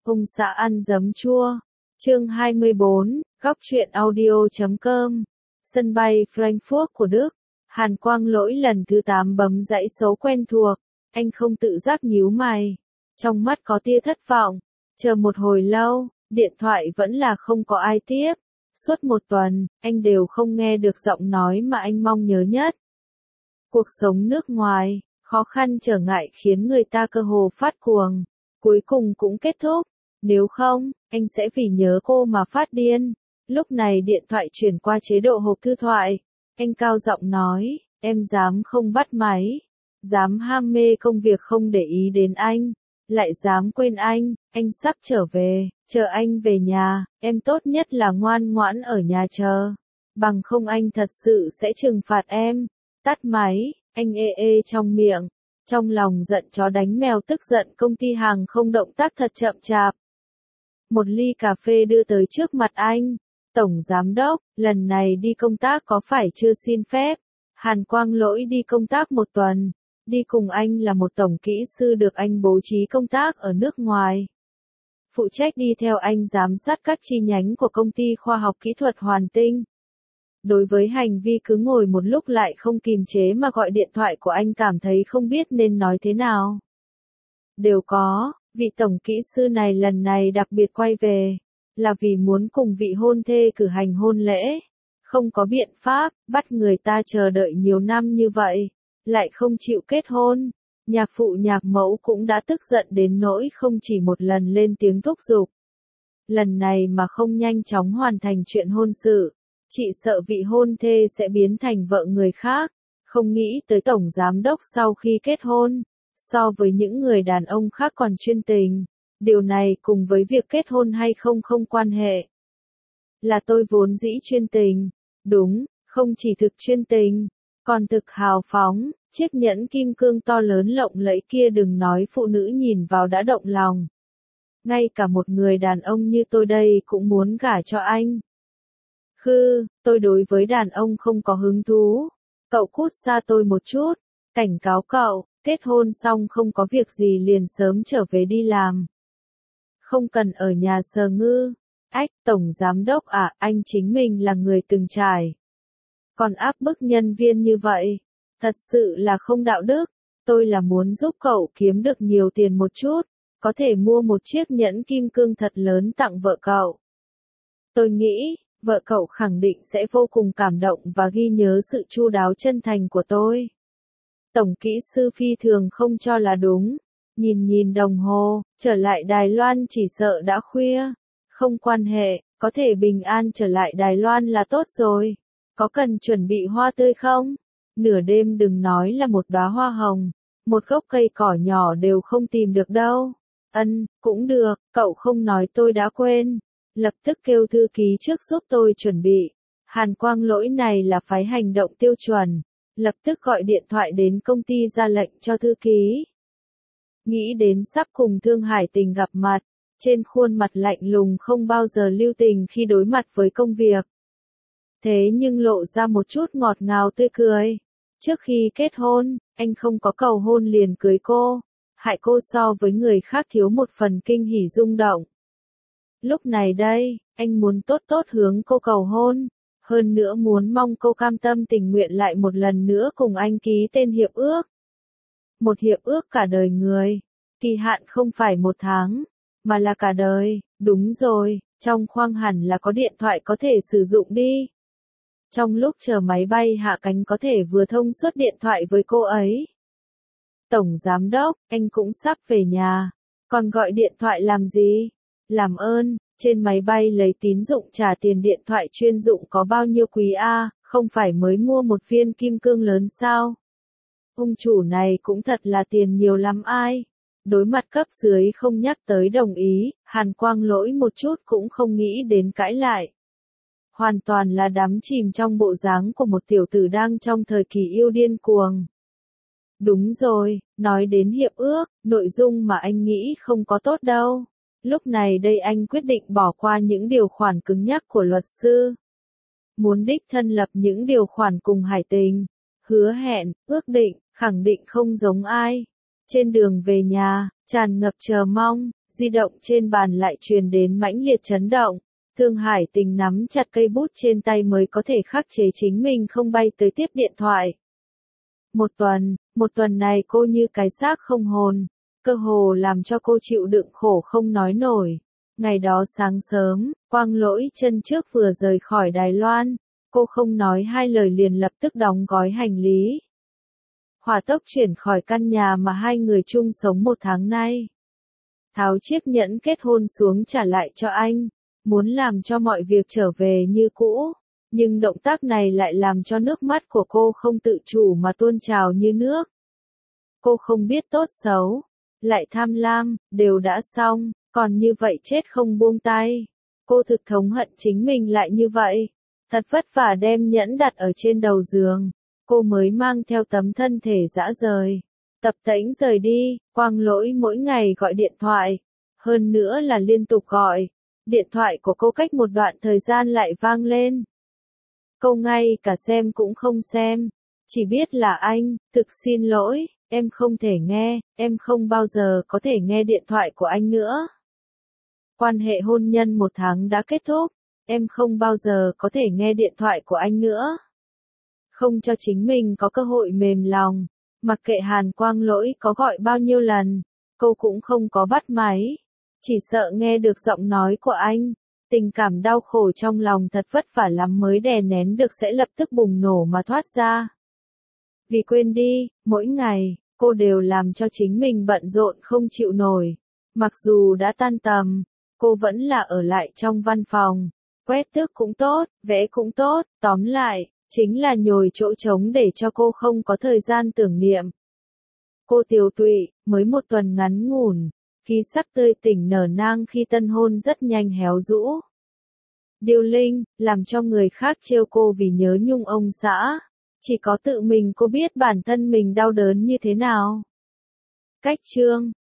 Ông xã ăn giấm chua. Chương 24, góc truyện audio.com. Sân bay Frankfurt của Đức. Hàn Quang Lỗi lần thứ 8 bấm dãy số quen thuộc. Anh không tự giác nhíu mày. Trong mắt có tia thất vọng. Chờ một hồi lâu, điện thoại vẫn là không có ai tiếp. Suốt một tuần, anh đều không nghe được giọng nói mà anh mong nhớ nhất. Cuộc sống nước ngoài, khó khăn trở ngại khiến người ta cơ hồ phát cuồng. Cuối cùng cũng kết thúc. Nếu không, anh sẽ vì nhớ cô mà phát điên. Lúc này điện thoại chuyển qua chế độ hộp thư thoại. Anh cao giọng nói, em dám không bắt máy. Dám ham mê công việc không để ý đến anh. Lại dám quên anh sắp trở về, chờ anh về nhà, em tốt nhất là ngoan ngoãn ở nhà chờ. Bằng không anh thật sự sẽ trừng phạt em. Tắt máy, anh ê trong miệng. Trong lòng giận chó đánh mèo tức giận công ty hàng không động tác thật chậm chạp. Một ly cà phê đưa tới trước mặt anh. Tổng giám đốc, lần này đi công tác có phải chưa xin phép? Hàn Quang Lỗi đi công tác một tuần. Đi cùng anh là một tổng kỹ sư được anh bố trí công tác ở nước ngoài. Phụ trách đi theo anh giám sát các chi nhánh của công ty khoa học kỹ thuật Hoàn Tinh. Đối với hành vi cứ ngồi một lúc lại không kìm chế mà gọi điện thoại của anh cảm thấy không biết nên nói thế nào. Đều có, vị tổng kỹ sư này lần này đặc biệt quay về, là vì muốn cùng vị hôn thê cử hành hôn lễ. Không có biện pháp, bắt người ta chờ đợi nhiều năm như vậy, lại không chịu kết hôn. Nhạc phụ nhạc mẫu cũng đã tức giận đến nỗi không chỉ một lần lên tiếng thúc giục. Lần này mà không nhanh chóng hoàn thành chuyện hôn sự, chị sợ vị hôn thê sẽ biến thành vợ người khác. Không nghĩ tới tổng giám đốc sau khi kết hôn, so với những người đàn ông khác còn chuyên tình. Điều này cùng với việc kết hôn hay không không quan hệ. Là tôi vốn dĩ chuyên tình. Đúng, không chỉ thực chuyên tình, còn thực hào phóng. Chiếc nhẫn kim cương to lớn lộng lẫy kia đừng nói phụ nữ nhìn vào đã động lòng. Ngay cả một người đàn ông như tôi đây cũng muốn gả cho anh. Tôi đối với đàn ông không có hứng thú. Cậu cút xa tôi một chút. Cảnh cáo cậu, kết hôn xong không có việc gì liền sớm trở về đi làm. Không cần ở nhà sờ ngư. Tổng giám đốc à, anh chính mình là người từng trải. Còn áp bức nhân viên như vậy, thật sự là không đạo đức. Tôi là muốn giúp cậu kiếm được nhiều tiền một chút, có thể mua một chiếc nhẫn kim cương thật lớn tặng vợ cậu. Tôi nghĩ, vợ cậu khẳng định sẽ vô cùng cảm động và ghi nhớ sự chu đáo chân thành của tôi. Tổng kỹ sư phi thường không cho là đúng. Nhìn đồng hồ, trở lại Đài Loan chỉ sợ đã khuya. Không quan hệ, có thể bình an trở lại Đài Loan là tốt rồi. Có cần chuẩn bị hoa tươi không? Nửa đêm đừng nói là một đóa hoa hồng, một gốc cây cỏ nhỏ đều không tìm được đâu. Cũng được, cậu không nói tôi đã quên. Lập tức kêu thư ký trước giúp tôi chuẩn bị. Hàn Quang Lỗi này là phái hành động tiêu chuẩn. Lập tức gọi điện thoại đến công ty ra lệnh cho thư ký. Nghĩ đến sắp cùng Thương Hải Tình gặp mặt, trên khuôn mặt lạnh lùng không bao giờ lưu tình khi đối mặt với công việc. Thế nhưng lộ ra một chút ngọt ngào tươi cười. Trước khi kết hôn, anh không có cầu hôn liền cưới cô, hại cô so với người khác thiếu một phần kinh hỉ rung động. Lúc này đây, anh muốn tốt hướng cô cầu hôn, hơn nữa muốn mong cô cam tâm tình nguyện lại một lần nữa cùng anh ký tên hiệp ước. Một hiệp ước cả đời người, kỳ hạn không phải 1 tháng, mà là cả đời. Đúng rồi, trong khoang hẳn là có điện thoại có thể sử dụng đi. Trong lúc chờ máy bay hạ cánh có thể vừa thông suốt điện thoại với cô ấy. Tổng giám đốc, anh cũng sắp về nhà. Còn gọi điện thoại làm gì? Làm ơn, trên máy bay lấy tín dụng trả tiền điện thoại chuyên dụng có bao nhiêu quý a, không phải mới mua một viên kim cương lớn sao? Ông chủ này cũng thật là tiền nhiều lắm ai. Đối mặt cấp dưới không nhắc tới đồng ý, Hàn Quang Lỗi một chút cũng không nghĩ đến cãi lại. Hoàn toàn là đắm chìm trong bộ dáng của một tiểu tử đang trong thời kỳ yêu điên cuồng. Đúng rồi, nói đến hiệp ước, nội dung mà anh nghĩ không có tốt đâu. Lúc này đây anh quyết định bỏ qua những điều khoản cứng nhắc của luật sư. Muốn đích thân lập những điều khoản cùng Hải Tình. Hứa hẹn, ước định, khẳng định không giống ai. Trên đường về nhà, tràn ngập chờ mong, Di động trên bàn lại truyền đến mãnh liệt chấn động. Thương Hải Tình nắm chặt cây bút trên tay mới có thể khắc chế chính mình không bay tới tiếp điện thoại. Một tuần này cô như cái xác không hồn, cơ hồ làm cho cô chịu đựng khổ không nói nổi. Ngày đó sáng sớm, Quang Lỗi chân trước vừa rời khỏi Đài Loan, cô không nói hai lời liền lập tức đóng gói hành lý. Hỏa tốc chuyển khỏi căn nhà mà hai người chung sống 1 tháng nay. Tháo chiếc nhẫn kết hôn xuống trả lại cho anh, muốn làm cho mọi việc trở về như cũ. Nhưng động tác này lại làm cho nước mắt của cô không tự chủ mà tuôn trào như nước. Cô không biết tốt xấu, lại tham lam, đều đã xong, còn như vậy chết không buông tay. Cô thực thống hận chính mình lại như vậy. Thật vất vả đem nhẫn đặt ở trên đầu giường, cô mới mang theo tấm thân thể dã rời. Tập tễnh rời đi, Quang Lỗi mỗi ngày gọi điện thoại, hơn nữa là liên tục gọi. Điện thoại của cô cách một đoạn thời gian lại vang lên. Cô ngay cả xem cũng không xem, chỉ biết là anh, thực xin lỗi, em không thể nghe, em không bao giờ có thể nghe điện thoại của anh nữa. Quan hệ hôn nhân 1 tháng đã kết thúc, em không bao giờ có thể nghe điện thoại của anh nữa. Không cho chính mình có cơ hội mềm lòng, mặc kệ Hàn Quang Lỗi có gọi bao nhiêu lần, cô cũng không có bắt máy. Chỉ sợ nghe được giọng nói của anh, tình cảm đau khổ trong lòng thật vất vả lắm mới đè nén được sẽ lập tức bùng nổ mà thoát ra. Vì quên đi, mỗi ngày, cô đều làm cho chính mình bận rộn không chịu nổi. Mặc dù đã tan tầm, cô vẫn là ở lại trong văn phòng. Quét tước cũng tốt, vẽ cũng tốt, tóm lại, chính là nhồi chỗ trống để cho cô không có thời gian tưởng niệm. Cô tiều tụy, mới 1 tuần ngắn ngủn, khí sắc tươi tỉnh nở nang khi tân hôn rất nhanh héo rũ. Điêu linh, làm cho người khác trêu cô vì nhớ nhung ông xã. Chỉ có tự mình cô biết bản thân mình đau đớn như thế nào. Cách chương